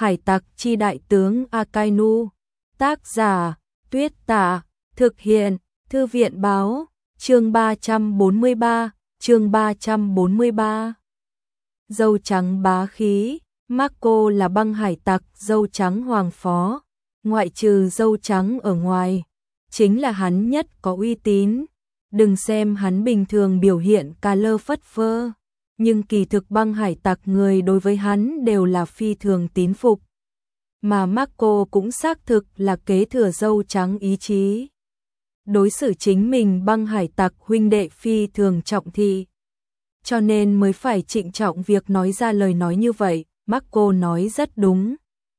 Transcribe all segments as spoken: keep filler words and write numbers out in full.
Hải tặc chi đại tướng Akainu. Tác giả Tuyết Tả. Thực hiện Thư viện báo. Chương ba trăm bốn mươi ba. Chương ba trăm bốn mươi ba. Dâu trắng bá khí. Marco là băng hải tặc dâu trắng hoàng phó. Ngoại trừ dâu trắng ở ngoài, chính là hắn nhất có uy tín. Đừng xem hắn bình thường biểu hiện cà lơ phất phơ, nhưng kỳ thực băng hải tặc người đối với hắn đều là phi thường tín phục. Mà Marco cũng xác thực là kế thừa dâu trắng ý chí. Đối xử chính mình băng hải tặc huynh đệ phi thường trọng thị, cho nên mới phải trịnh trọng việc nói ra lời nói như vậy. Marco nói rất đúng.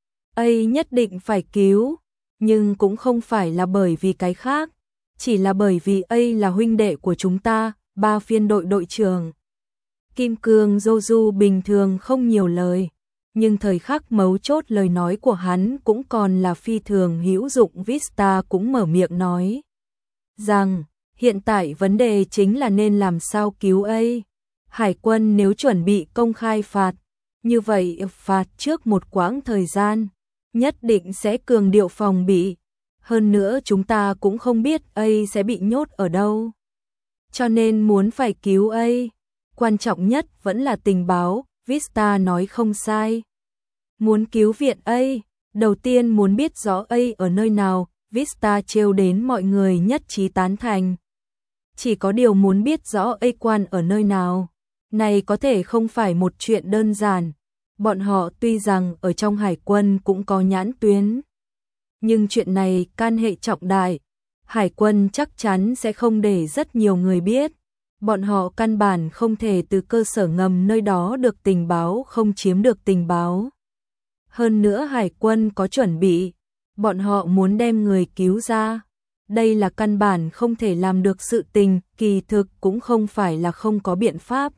Ây nhất định phải cứu, nhưng cũng không phải là bởi vì cái khác, chỉ là bởi vì Ây là huynh đệ của chúng ta. Ba phiên đội đội trưởng Kim Cương Joju bình thường không nhiều lời, nhưng thời khắc mấu chốt lời nói của hắn cũng còn là phi thường hữu dụng. Vista cũng mở miệng nói rằng hiện tại vấn đề chính là nên làm sao cứu Ây. Hải quân nếu chuẩn bị công khai phạt, như vậy phạt trước một quãng thời gian, nhất định sẽ cường điệu phòng bị. Hơn nữa chúng ta cũng không biết Ây sẽ bị nhốt ở đâu, cho nên muốn phải cứu Ây, quan trọng nhất vẫn là tình báo. Vista nói không sai. Muốn cứu viện Ây, đầu tiên muốn biết rõ Ây ở nơi nào. Vista trêu đến mọi người nhất trí tán thành. Chỉ có điều muốn biết rõ Ây quan ở nơi nào, này có thể không phải một chuyện đơn giản. Bọn họ tuy rằng ở trong hải quân cũng có nhãn tuyến, nhưng chuyện này can hệ trọng đại. Hải quân chắc chắn sẽ không để rất nhiều người biết. Bọn họ căn bản không thể từ cơ sở ngầm nơi đó được tình báo không chiếm được tình báo. Hơn nữa hải quân có chuẩn bị, bọn họ muốn đem người cứu ra, đây là căn bản không thể làm được sự tình. Kỳ thực cũng không phải là không có biện pháp.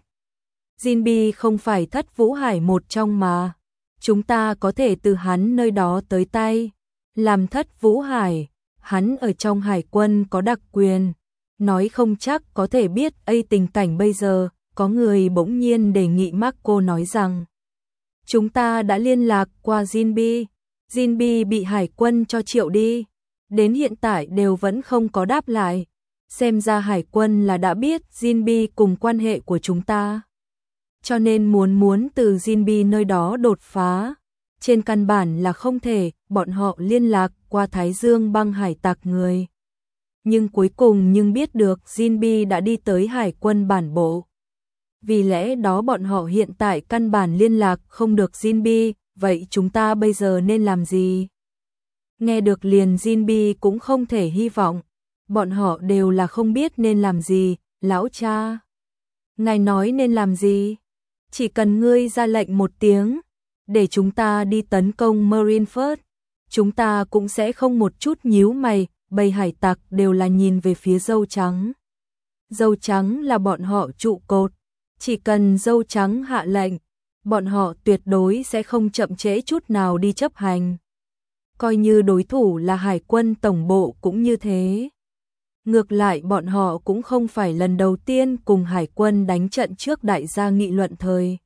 Jinbi không phải Thất Vũ Hải một trong mà, chúng ta có thể từ hắn nơi đó tới tay. Làm Thất Vũ Hải, hắn ở trong hải quân có đặc quyền, nói không chắc có thể biết Ây tình cảnh bây giờ. Có người bỗng nhiên đề nghị. Marco nói rằng chúng ta đã liên lạc qua Jinbi, Jinbi bị hải quân cho triệu đi, đến hiện tại đều vẫn không có đáp lại. Xem ra hải quân là đã biết Jinbi cùng quan hệ của chúng ta, cho nên muốn muốn từ Jinbi nơi đó đột phá, trên căn bản là không thể. Bọn họ liên lạc qua Thái Dương băng hải tặc người, nhưng cuối cùng nhưng biết được Jinbi đã đi tới hải quân bản bộ. Vì lẽ đó bọn họ hiện tại căn bản liên lạc không được Jinbi. Vậy chúng ta bây giờ nên làm gì? Nghe được liền Jinbi cũng không thể hy vọng. Bọn họ đều là không biết nên làm gì. Lão cha, ngài nói nên làm gì? Chỉ cần ngươi ra lệnh một tiếng, để chúng ta đi tấn công Marineford, chúng ta cũng sẽ không một chút nhíu mày. Bầy hải tặc đều là nhìn về phía dâu trắng. Dâu trắng là bọn họ trụ cột, chỉ cần dâu trắng hạ lệnh, bọn họ tuyệt đối sẽ không chậm trễ chút nào đi chấp hành. Coi như đối thủ là hải quân tổng bộ cũng như thế. Ngược lại bọn họ cũng không phải lần đầu tiên cùng hải quân đánh trận. Trước đại gia nghị luận thời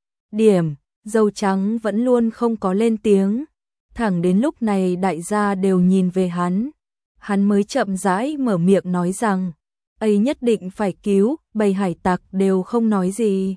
điểm, dâu trắng vẫn luôn không có lên tiếng, thẳng đến lúc này đại gia đều nhìn về hắn, hắn mới chậm rãi mở miệng nói rằng Ây nhất định phải cứu. Bầy hải tặc đều không nói gì.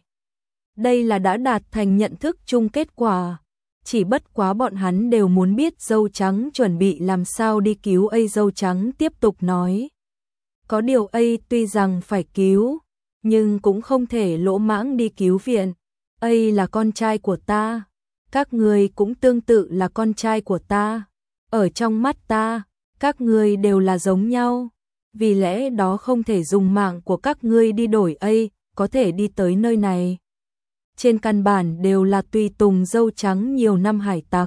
Đây là đã đạt thành nhận thức chung kết quả. Chỉ bất quá bọn hắn đều muốn biết dâu trắng chuẩn bị làm sao đi cứu Ây. Dâu trắng tiếp tục nói, có điều Ây tuy rằng phải cứu, nhưng cũng không thể lỗ mãng đi cứu viện. Ây là con trai của ta, các người cũng tương tự là con trai của ta. Ở trong mắt ta, các người đều là giống nhau. Vì lẽ đó không thể dùng mạng của các ngươi đi đổi Ây có thể đi tới nơi này. Trên căn bản đều là tùy tùng dâu trắng nhiều năm hải tặc.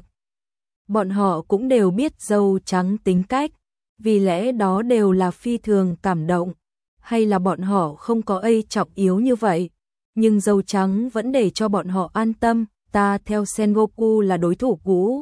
Bọn họ cũng đều biết dâu trắng tính cách, vì lẽ đó đều là phi thường cảm động. Hay là bọn họ không có Ây trọng yếu như vậy, nhưng dâu trắng vẫn để cho bọn họ an tâm. Ta theo Sengoku là đối thủ cũ.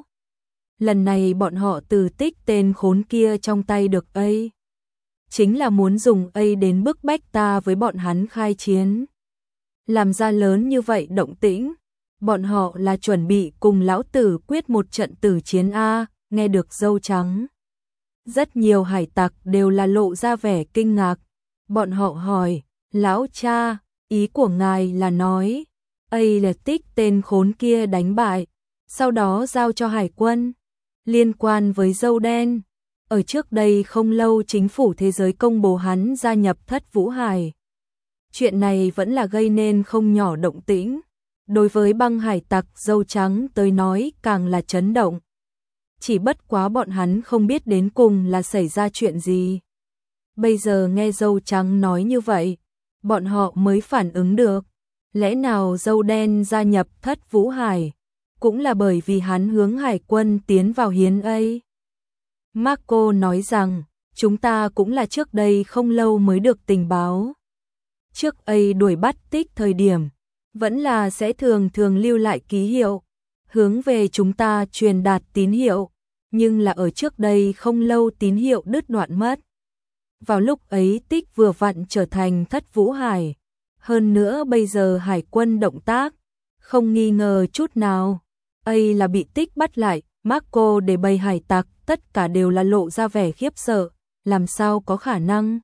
Lần này bọn họ từ tích tên khốn kia trong tay được Ây, chính là muốn dùng Ây đến bức bách ta với bọn hắn khai chiến. Làm ra lớn như vậy động tĩnh, bọn họ là chuẩn bị cùng lão tử quyết một trận tử chiến a. Nghe được dâu trắng, rất nhiều hải tặc đều là lộ ra vẻ kinh ngạc. Bọn họ hỏi, lão cha, ý của ngài là nói, ấy là Tích tên khốn kia đánh bại, sau đó giao cho hải quân. Liên quan với dâu đen, ở trước đây không lâu chính phủ thế giới công bố hắn gia nhập Thất Vũ Hải. Chuyện này vẫn là gây nên không nhỏ động tĩnh. Đối với băng hải tặc dâu trắng tới nói càng là chấn động. Chỉ bất quá bọn hắn không biết đến cùng là xảy ra chuyện gì. Bây giờ nghe dâu trắng nói như vậy, bọn họ mới phản ứng được. Lẽ nào dâu đen gia nhập Thất Vũ Hải, cũng là bởi vì hắn hướng hải quân tiến vào hiến ấy. Marco nói rằng, chúng ta cũng là trước đây không lâu mới được tình báo. Trước ấy đuổi bắt Tích thời điểm, vẫn là sẽ thường thường lưu lại ký hiệu, hướng về chúng ta truyền đạt tín hiệu, nhưng là ở trước đây không lâu tín hiệu đứt đoạn mất. Vào lúc ấy Tích vừa vặn trở thành Thất Vũ Hải, hơn nữa bây giờ hải quân động tác, không nghi ngờ chút nào, ấy là bị Tích bắt lại. Marco để bầy hải tặc tất cả đều là lộ ra vẻ khiếp sợ, làm sao có khả năng?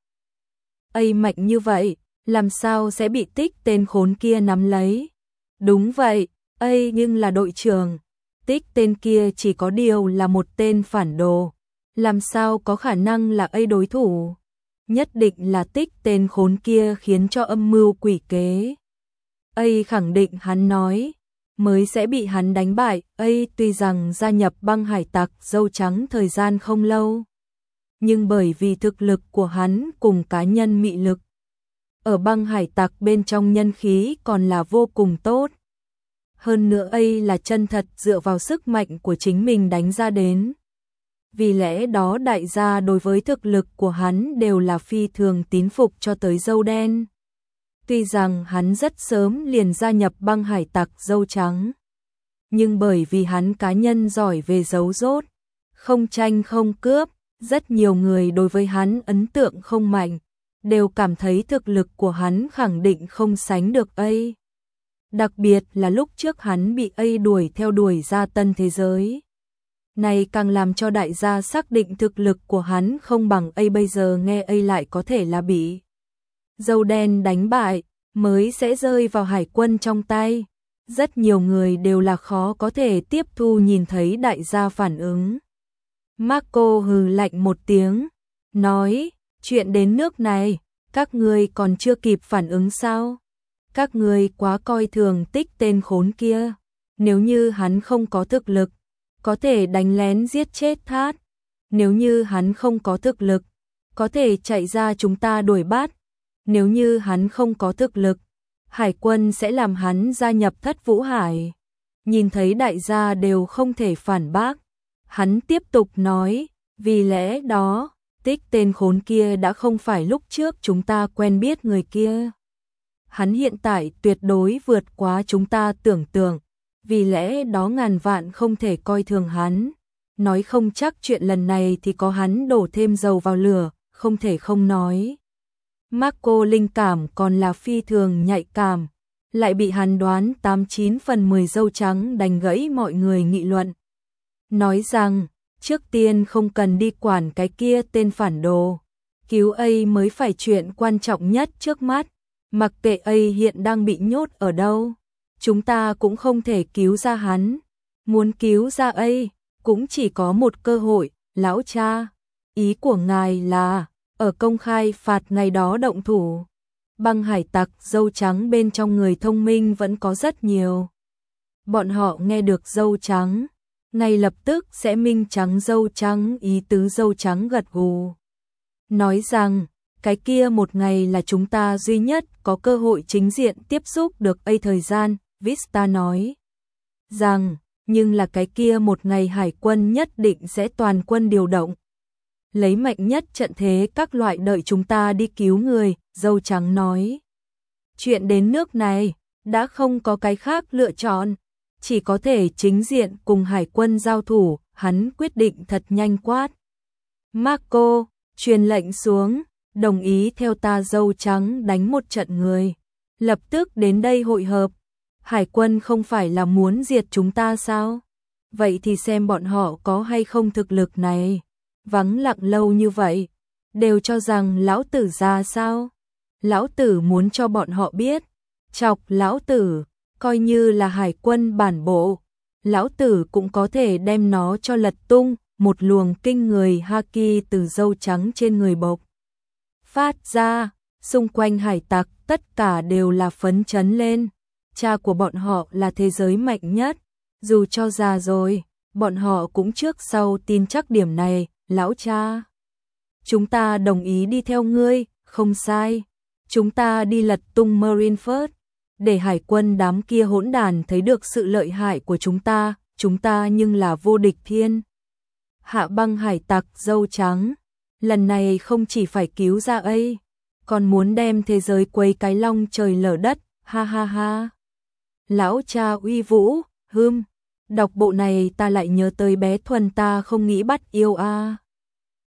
Ấy mạnh như vậy, làm sao sẽ bị Tích tên khốn kia nắm lấy? Đúng vậy, ấy nhưng là đội trưởng, Tích tên kia chỉ có điều là một tên phản đồ, làm sao có khả năng là ấy đối thủ? Nhất định là Tích tên khốn kia khiến cho âm mưu quỷ kế. Ấy khẳng định hắn nói, mới sẽ bị hắn đánh bại. Ấy tuy rằng gia nhập băng hải tặc dâu trắng thời gian không lâu, nhưng bởi vì thực lực của hắn cùng cá nhân mị lực, ở băng hải tặc bên trong nhân khí còn là vô cùng tốt. Hơn nữa ấy là chân thật dựa vào sức mạnh của chính mình đánh ra đến. Vì lẽ đó đại gia đối với thực lực của hắn đều là phi thường tín phục cho tới dâu đen. Tuy rằng hắn rất sớm liền gia nhập băng hải tặc dâu trắng, nhưng bởi vì hắn cá nhân giỏi về giấu giốt, không tranh không cướp, rất nhiều người đối với hắn ấn tượng không mạnh, đều cảm thấy thực lực của hắn khẳng định không sánh được ấy. Đặc biệt là lúc trước hắn bị ấy đuổi theo đuổi ra tân thế giới. Này càng làm cho đại gia xác định thực lực của hắn không bằng ấy, bây giờ nghe ấy lại có thể là bị dâu đen đánh bại, mới sẽ rơi vào hải quân trong tay. Rất nhiều người đều là khó có thể tiếp thu nhìn thấy đại gia phản ứng. Marco hừ lạnh một tiếng, nói, chuyện đến nước này, các ngươi còn chưa kịp phản ứng sao? Các ngươi quá coi thường Tích tên khốn kia, nếu như hắn không có thực lực, có thể đánh lén giết chết Thát. Nếu như hắn không có thực lực, có thể chạy ra chúng ta đuổi bắt. Nếu như hắn không có thực lực, hải quân sẽ làm hắn gia nhập Thất Vũ Hải. Nhìn thấy đại gia đều không thể phản bác, hắn tiếp tục nói, vì lẽ đó, Tích tên khốn kia đã không phải lúc trước chúng ta quen biết người kia. Hắn hiện tại tuyệt đối vượt quá chúng ta tưởng tượng, vì lẽ đó ngàn vạn không thể coi thường hắn. Nói không chắc chuyện lần này thì có hắn đổ thêm dầu vào lửa, không thể không nói. Marco linh cảm còn là phi thường nhạy cảm, lại bị hắn đoán tám chín phần mười dâu trắng đánh gãy mọi người nghị luận. Nói rằng, trước tiên không cần đi quản cái kia tên phản đồ, cứu ấy mới phải chuyện quan trọng nhất trước mắt, mặc kệ ấy hiện đang bị nhốt ở đâu, chúng ta cũng không thể cứu ra hắn, muốn cứu ra ấy, cũng chỉ có một cơ hội, lão cha, ý của ngài là, ở công khai phạt ngày đó động thủ. Băng hải tặc dâu trắng bên trong người thông minh vẫn có rất nhiều. Bọn họ nghe được dâu trắng, ngay lập tức sẽ minh trắng dâu trắng ý tứ. Dâu trắng gật gù, nói rằng, cái kia một ngày là chúng ta duy nhất có cơ hội chính diện tiếp xúc được ấy thời gian. Vista nói rằng, nhưng là cái kia một ngày hải quân nhất định sẽ toàn quân điều động, lấy mạnh nhất trận thế các loại đợi chúng ta đi cứu người. Dâu trắng nói, chuyện đến nước này, đã không có cái khác lựa chọn, chỉ có thể chính diện cùng hải quân giao thủ. Hắn quyết định thật nhanh quát, Marco, truyền lệnh xuống, đồng ý theo ta. Dâu trắng đánh một trận người, lập tức đến đây hội hợp. Hải quân không phải là muốn diệt chúng ta sao? Vậy thì xem bọn họ có hay không thực lực này. Vắng lặng lâu như vậy, đều cho rằng lão tử ra sao? Lão tử muốn cho bọn họ biết, chọc lão tử, coi như là hải quân bản bộ, lão tử cũng có thể đem nó cho lật tung, một luồng kinh người haki từ râu trắng trên người bộc phát ra, xung quanh hải tặc tất cả đều là phấn chấn lên. Cha của bọn họ là thế giới mạnh nhất, dù cho già rồi, bọn họ cũng trước sau tin chắc điểm này. Lão cha, chúng ta đồng ý đi theo ngươi, không sai. Chúng ta đi lật tung Marineford, để hải quân đám kia hỗn đàn thấy được sự lợi hại của chúng ta, chúng ta nhưng là vô địch thiên. Hạ băng hải tặc dâu trắng, lần này không chỉ phải cứu ra ấy, còn muốn đem thế giới quấy cái long trời lở đất, ha ha ha. Lão cha uy vũ, hưm, đọc bộ này ta lại nhớ tới bé Thuần ta không nghĩ bắt yêu a. À.